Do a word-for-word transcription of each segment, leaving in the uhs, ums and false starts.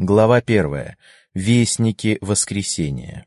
Глава первая. Вестники воскресения.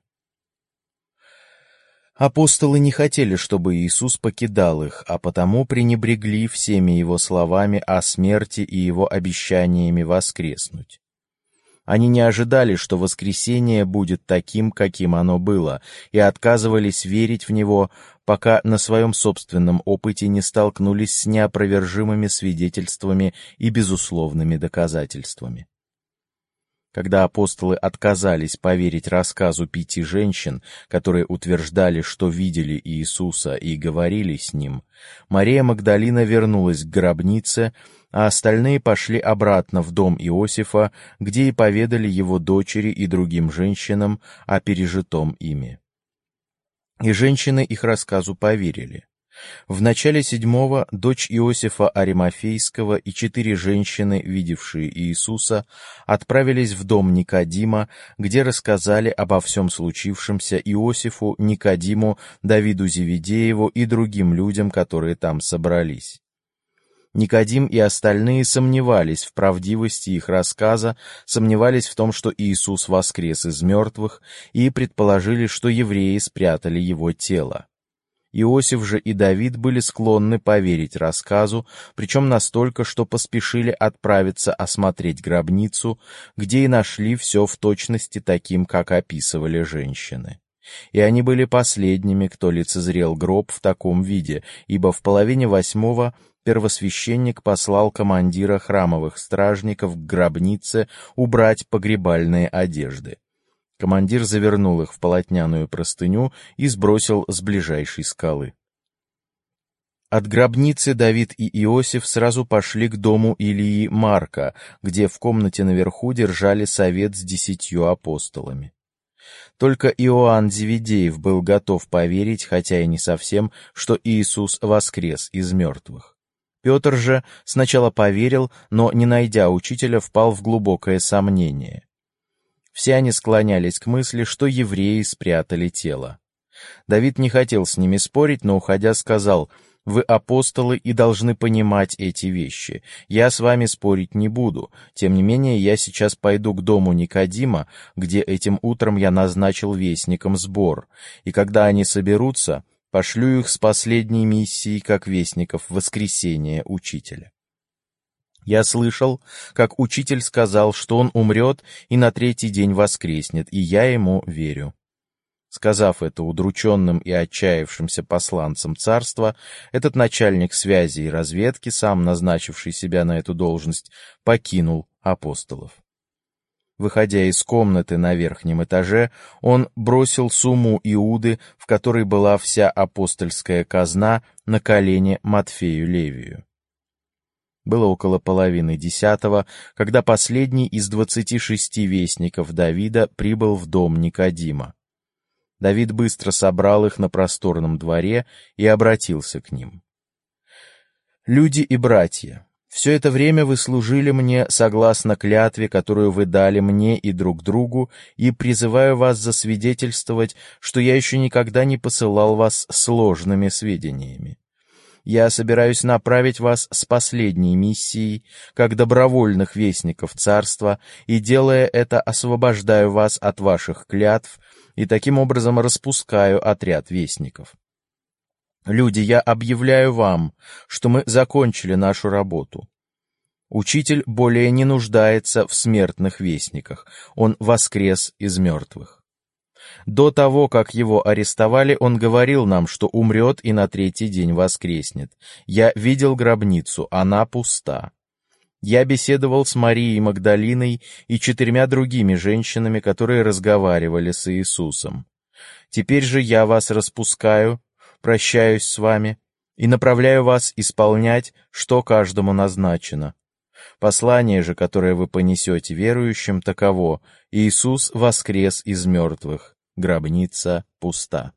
Апостолы не хотели, чтобы Иисус покидал их, а потому пренебрегли всеми его словами о смерти и его обещаниями воскреснуть. Они не ожидали, что воскресение будет таким, каким оно было, и отказывались верить в него, пока на своем собственном опыте не столкнулись с неопровержимыми свидетельствами и безусловными доказательствами. Когда апостолы отказались поверить рассказу пяти женщин, которые утверждали, что видели Иисуса и говорили с Ним, Мария Магдалина вернулась к гробнице, а остальные пошли обратно в дом Иосифа, где и поведали его дочери и другим женщинам о пережитом ими. И женщины их рассказу поверили. В начале седьмого дочь Иосифа Аримафейского и четыре женщины, видевшие Иисуса, отправились в дом Никодима, где рассказали обо всем случившемся Иосифу, Никодиму, Давиду Зеведееву и другим людям, которые там собрались. Никодим и остальные сомневались в правдивости их рассказа, сомневались в том, что Иисус воскрес из мертвых, и предположили, что евреи спрятали его тело. Иосиф же и Давид были склонны поверить рассказу, причем настолько, что поспешили отправиться осмотреть гробницу, где и нашли все в точности таким, как описывали женщины. И они были последними, кто лицезрел гроб в таком виде, ибо в половине восьмого первосвященник послал командира храмовых стражников к гробнице убрать погребальные одежды. Командир завернул их в полотняную простыню и сбросил с ближайшей скалы. От гробницы Давид и Иосиф сразу пошли к дому Илии Марка, где в комнате наверху держали совет с десятью апостолами. Только Иоанн Зеведеев был готов поверить, хотя и не совсем, что Иисус воскрес из мертвых. Петр же сначала поверил, но, не найдя учителя, впал в глубокое сомнение. Все они склонялись к мысли, что евреи спрятали тело. Давид не хотел с ними спорить, но, уходя, сказал: «Вы апостолы и должны понимать эти вещи. Я с вами спорить не буду. Тем не менее, я сейчас пойду к дому Никодима, где этим утром я назначил вестникам сбор, и когда они соберутся, пошлю их с последней миссией, как вестников воскресения Учителя». Я слышал, как Учитель сказал, что он умрет и на третий день воскреснет, и я ему верю. Сказав это удрученным и отчаявшимся посланцам царства, этот начальник связи и разведки, сам назначивший себя на эту должность, покинул апостолов. Выходя из комнаты на верхнем этаже, он бросил сумму Иуды, в которой была вся апостольская казна, на колени Матфею Левию. Было около половины десятого, когда последний из двадцати шести вестников Давида прибыл в дом Никодима. Давид быстро собрал их на просторном дворе и обратился к ним. «Люди и братья, все это время вы служили мне согласно клятве, которую вы дали мне и друг другу, и призываю вас засвидетельствовать, что я еще никогда не посылал вас сложными сведениями. Я собираюсь направить вас с последней миссией, как добровольных вестников царства, и, делая это, освобождаю вас от ваших клятв и таким образом распускаю отряд вестников. Люди, я объявляю вам, что мы закончили нашу работу. Учитель более не нуждается в смертных вестниках, он воскрес из мертвых. До того, как его арестовали, он говорил нам, что умрет и на третий день воскреснет. Я видел гробницу, она пуста. Я беседовал с Марией Магдалиной и четырьмя другими женщинами, которые разговаривали с Иисусом. Теперь же я вас распускаю, прощаюсь с вами и направляю вас исполнять, что каждому назначено. Послание же, которое вы понесете верующим, таково: Иисус воскрес из мертвых. Гробница пуста».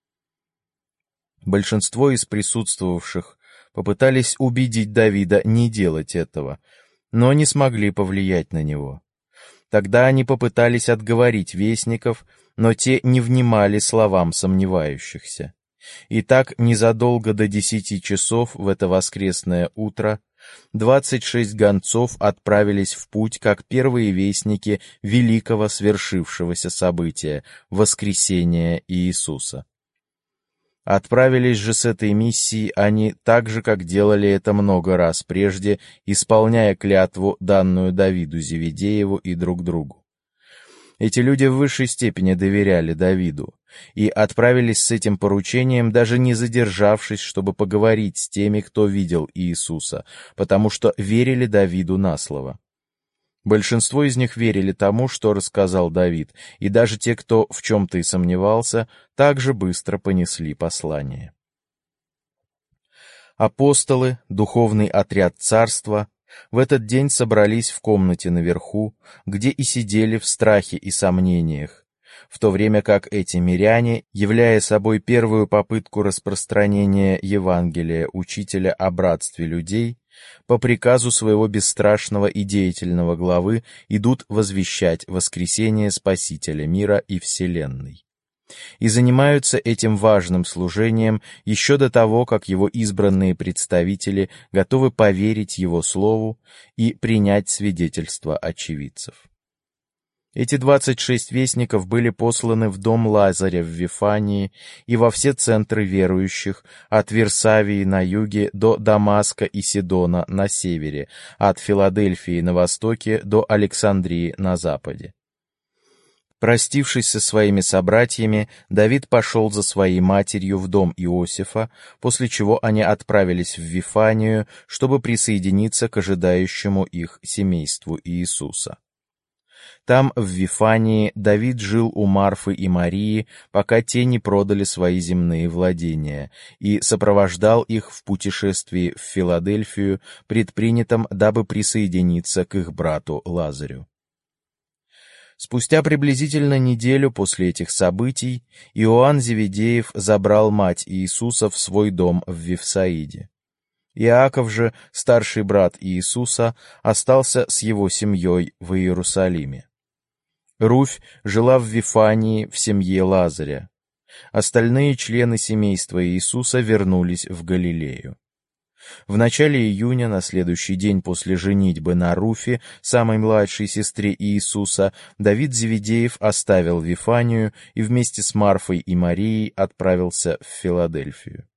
Большинство из присутствовавших попытались убедить Давида не делать этого, но не смогли повлиять на него. Тогда они попытались отговорить вестников, но те не внимали словам сомневающихся. И так незадолго до десяти часов в это воскресное утро двадцать шесть гонцов отправились в путь как первые вестники великого свершившегося события — воскресения Иисуса. Отправились же с этой миссией они так же, как делали это много раз прежде, исполняя клятву, данную Давиду Зеведееву и друг другу. Эти люди в высшей степени доверяли Давиду и отправились с этим поручением, даже не задержавшись, чтобы поговорить с теми, кто видел Иисуса, потому что верили Давиду на слово. Большинство из них верили тому, что рассказал Давид, и даже те, кто в чем-то и сомневался, также быстро понесли послание. Апостолы, духовный отряд царства, в этот день собрались в комнате наверху, где и сидели в страхе и сомнениях, в то время как эти миряне, являя собой первую попытку распространения Евангелия учителя о братстве людей, по приказу своего бесстрашного и деятельного главы идут возвещать воскресение Спасителя мира и вселенной. И занимаются этим важным служением еще до того, как его избранные представители готовы поверить его слову и принять свидетельство очевидцев. Эти двадцать шесть вестников были посланы в дом Лазаря в Вифании и во все центры верующих, от Варсавии на юге до Дамаска и Сидона на севере, от Филадельфии на востоке до Александрии на западе. Простившись со своими собратьями, Давид пошел за своей матерью в дом Иосифа, после чего они отправились в Вифанию, чтобы присоединиться к ожидающему их семейству Иисуса. Там, в Вифании, Давид жил у Марфы и Марии, пока те не продали свои земные владения, и сопровождал их в путешествии в Филадельфию, предпринятом, дабы присоединиться к их брату Лазарю. Спустя приблизительно неделю после этих событий Иоанн Зеведеев забрал мать Иисуса в свой дом в Вифсаиде. Иаков же, старший брат Иисуса, остался с его семьей в Иерусалиме. Руфь жила в Вифании в семье Лазаря. Остальные члены семейства Иисуса вернулись в Галилею. В начале июня, на следующий день после женитьбы на Руфе, самой младшей сестре Иисуса, Давид Зеведеев оставил Вифанию и вместе с Марфой и Марией отправился в Филадельфию.